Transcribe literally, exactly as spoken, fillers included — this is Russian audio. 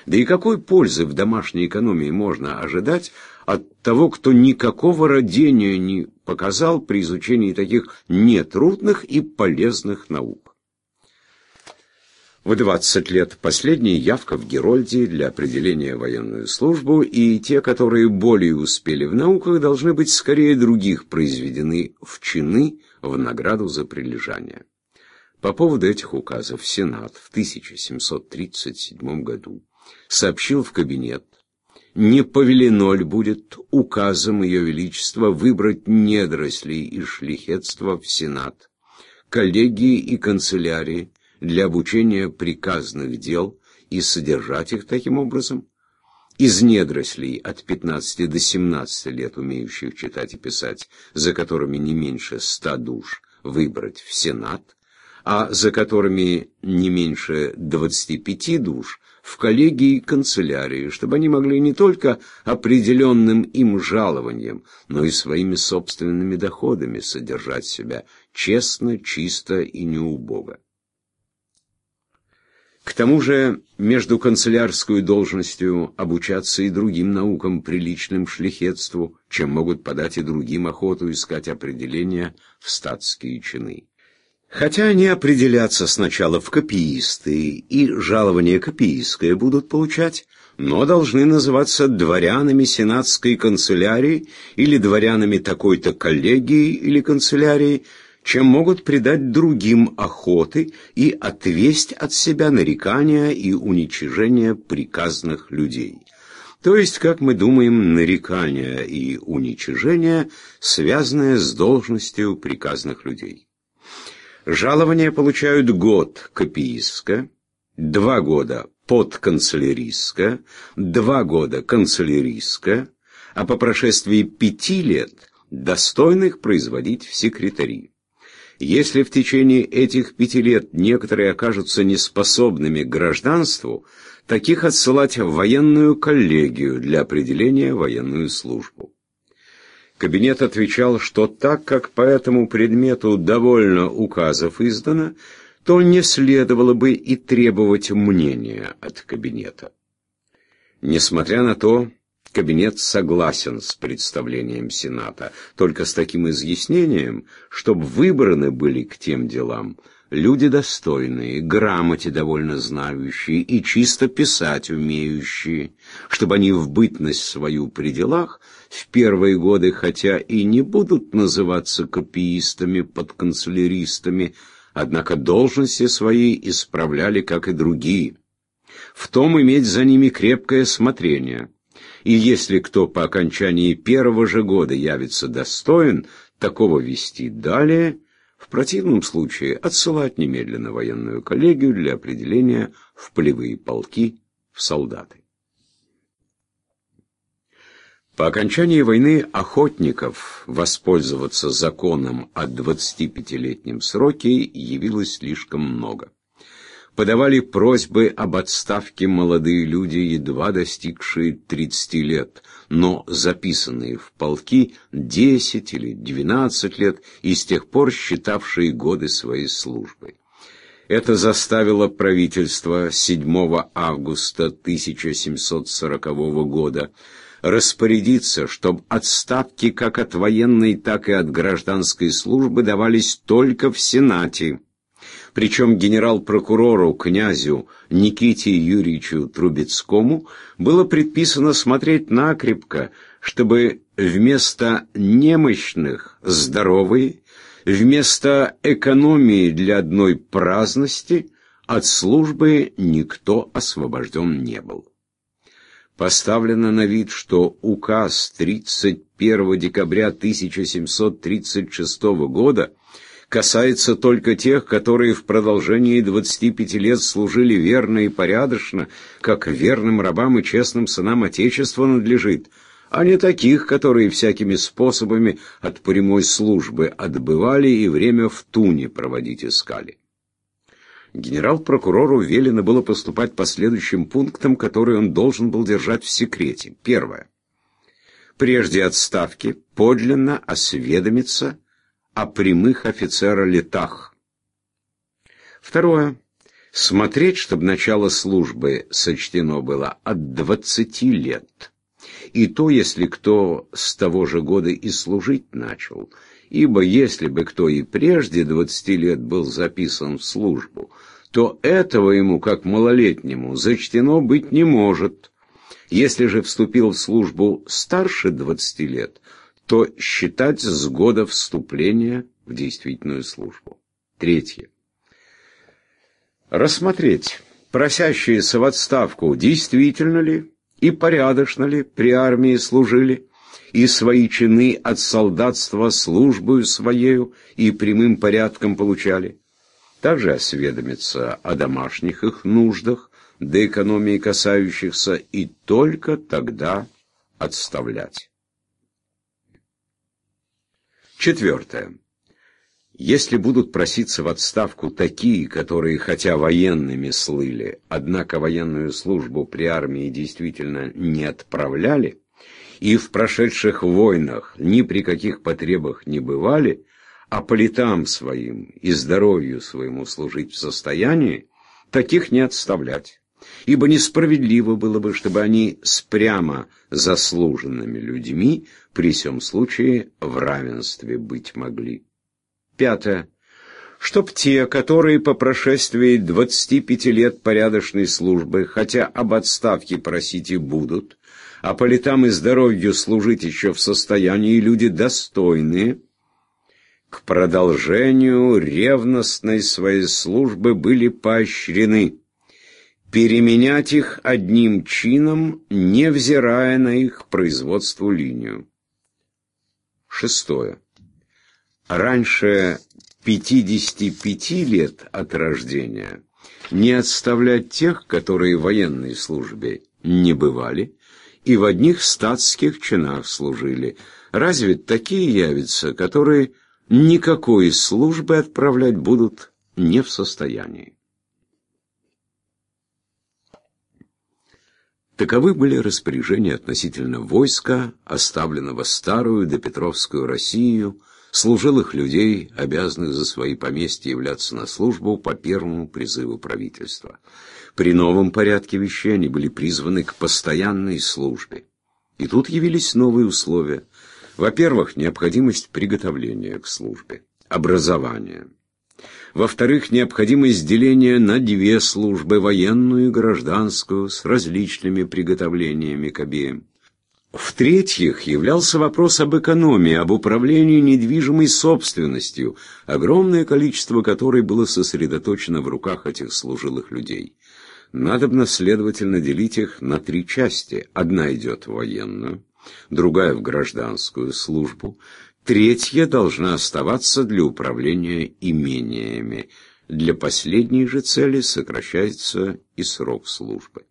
Да и какой пользы в домашней экономии можно ожидать от того, кто никакого родения не показал при изучении таких нетрудных и полезных наук? В двадцать лет последняя явка в Герольде для определения военную службу, и те, которые более успели в науках, должны быть скорее других произведены в чины в награду за прилежание. По поводу этих указов Сенат в тысяча семьсот тридцать седьмом году сообщил в кабинет: не повелено ли будет указом Ее Величества выбрать недорослей из шляхетства в Сенат, коллегии и канцелярии для обучения приказных дел и содержать их таким образом, из недорослей от пятнадцати до семнадцати лет, умеющих читать и писать, за которыми не меньше ста душ, выбрать в Сенат, а за которыми не меньше двадцати пяти душ в коллегии и канцелярии, чтобы они могли не только определенным им жалованием, но и своими собственными доходами содержать себя честно, чисто и неубого. К тому же между канцелярской должностью обучаться и другим наукам, приличным шляхетству, чем могут подать и другим охоту искать определения в статские чины. Хотя они определятся сначала в копиисты и жалование копиистское будут получать, но должны называться дворянами сенатской канцелярии или дворянами такой-то коллегии или канцелярии, чем могут придать другим охоты и отвесть от себя нарекания и уничижения приказных людей. То есть, как мы думаем, нарекания и уничижения, связанные с должностью приказных людей. Жалования получают год копиистка, два года подканцеляристка, два года канцеляристка, а по прошествии пяти лет достойных производить в секретари. Если в течение этих пяти лет некоторые окажутся неспособными к гражданству, таких отсылать в военную коллегию для определения в военную службу. Кабинет отвечал, что так как по этому предмету довольно указов издано, то не следовало бы и требовать мнения от кабинета. Несмотря на то, кабинет согласен с представлением Сената, только с таким изъяснением, чтобы выбраны были к тем делам люди достойные, грамоте довольно знающие и чисто писать умеющие, чтобы они в бытность свою при делах в первые годы, хотя и не будут называться копиистами, подканцеляристами, однако должности свои исправляли, как и другие. В том иметь за ними крепкое смотрение. И если кто по окончании первого же года явится достоин, такого вести далее, в противном случае отсылать немедленно военную коллегию для определения в полевые полки, в солдаты. По окончании войны охотников воспользоваться законом о двадцатипятилетнем сроке явилось слишком много. Подавали просьбы об отставке молодые люди, едва достигшие тридцати лет, но записанные в полки десять или двенадцать лет и с тех пор считавшие годы своей службы. Это заставило правительство седьмого августа тысяча семьсот сорокового года распорядиться, чтобы отставки как от военной, так и от гражданской службы давались только в Сенате. Причем генерал-прокурору князю Никите Юрьевичу Трубецкому было предписано смотреть накрепко, чтобы вместо немощных – здоровые, вместо экономии для одной праздности от службы никто освобожден не был. Поставлено на вид, что указ тридцать первого декабря тысяча семьсот тридцать шестого года касается только тех, которые в продолжении двадцати пяти лет служили верно и порядочно, как верным рабам и честным сынам Отечества надлежит, а не таких, которые всякими способами от прямой службы отбывали и время в туне проводить искали. Генерал-прокурору велено было поступать по следующим пунктам, которые он должен был держать в секрете. Первое. Прежде отставки подлинно осведомиться о прямых офицера-летах. Второе. Смотреть, чтобы начало службы сочтено было от двадцати лет. И то, если кто с того же года и служить начал. Ибо если бы кто и прежде двадцати лет был записан в службу, то этого ему, как малолетнему, зачтено быть не может. Если же вступил в службу старше двадцати лет, то считать с года вступления в действительную службу. Третье. Рассмотреть, просящиеся в отставку, действительно ли и порядочно ли при армии служили, и свои чины от солдатства службою своею и прямым порядком получали. Также осведомиться о домашних их нуждах, до экономии касающихся, и только тогда отставлять. Четвертое. Если будут проситься в отставку такие, которые, хотя военными слыли, однако военную службу при армии действительно не отправляли, и в прошедших войнах ни при каких потребах не бывали, а по летам своим и здоровью своему служить в состоянии, таких не отставлять. Ибо несправедливо было бы, чтобы они с прямо заслуженными людьми при сём случае в равенстве быть могли. Пятое. Чтоб те, которые по прошествии двадцати пяти лет порядочной службы, хотя об отставке просить и будут, а по летам и здоровью служить еще в состоянии люди достойные, к продолжению ревностной своей службы были поощрены, переменять их одним чином, невзирая на их производству линию. Шестое. Раньше пятидесяти пяти лет от рождения не отставлять тех, которые в военной службе не бывали и в одних статских чинах служили. Разве такие явятся, которые никакой службы отправлять будут не в состоянии? Таковы были распоряжения относительно войска, оставленного старую допетровскую Россию, служилых людей, обязанных за свои поместья являться на службу по первому призыву правительства. При новом порядке вещей они были призваны к постоянной службе. И тут явились новые условия. Во-первых, необходимость приготовления к службе, образования. Во-вторых, необходимость деления на две службы, военную и гражданскую, с различными приготовлениями к обеим. В-третьих, являлся вопрос об экономии, об управлении недвижимой собственностью, огромное количество которой было сосредоточено в руках этих служилых людей. Надобно, следовательно, делить их на три части. Одна идет в военную, другая в гражданскую службу, третья должна оставаться для управления имениями. Для последней же цели сокращается и срок службы.